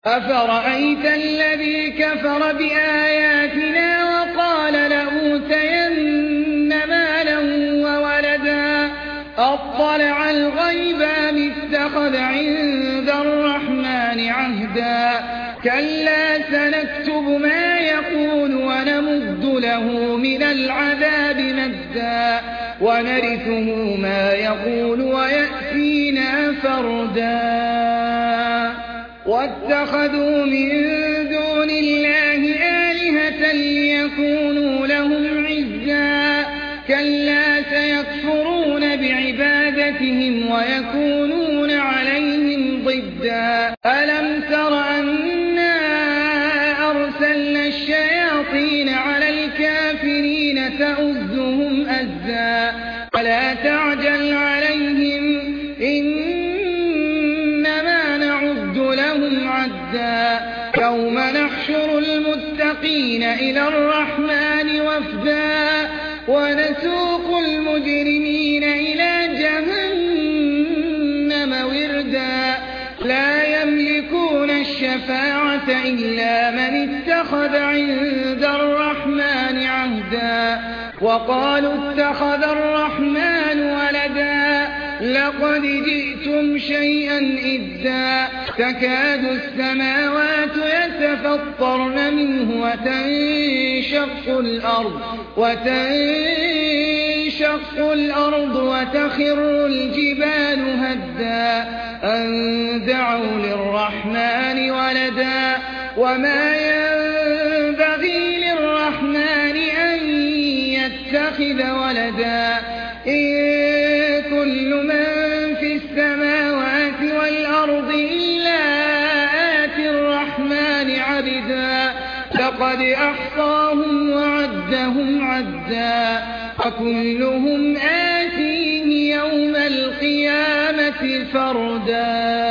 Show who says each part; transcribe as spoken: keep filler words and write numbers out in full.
Speaker 1: أفرأيت الذي كفر بآياتنا وقال لأوتين مالا وولدا أطلع الغيب أم اتخذ عند الرحمن عهدا كلا سنكتب ما يقول ونمد له من العذاب مدا ونرثه ما يقول ويأتينا فردا واتخذوا من دون الله آلهة ليكونوا لهم عزا كلا سيكفرون بعبادتهم ويكونون عليهم ضدا ألم تر أنا أرسلنا الشياطين على الكافرين تؤزهم أزا ولا تعجل عليهم إنما نعد لهم عدا يوم نحشر المتقين إلى الرحمن وفدا ونسوق المجرمين إلى جهنم وردا لا يملكون الشفاعة إلا من اتخذ عند الرحمن عهدا وقالوا اتخذ الرحمن ولدا لقد جئتم شيئا إدا تكاد السماوات يتفطرن منه وتنشق الأرض وتنشق الأرض وتخر الجبال هدا أن دعوا للرحمن ولدا وما ينبغي للرحمن أن يتخذ ولدا إن كل من في السماوات والأرض إلا آتي الرحمن عبدا لقد أحصاهم وعدهم عدا وكلهم آتيه يوم القيامة فردا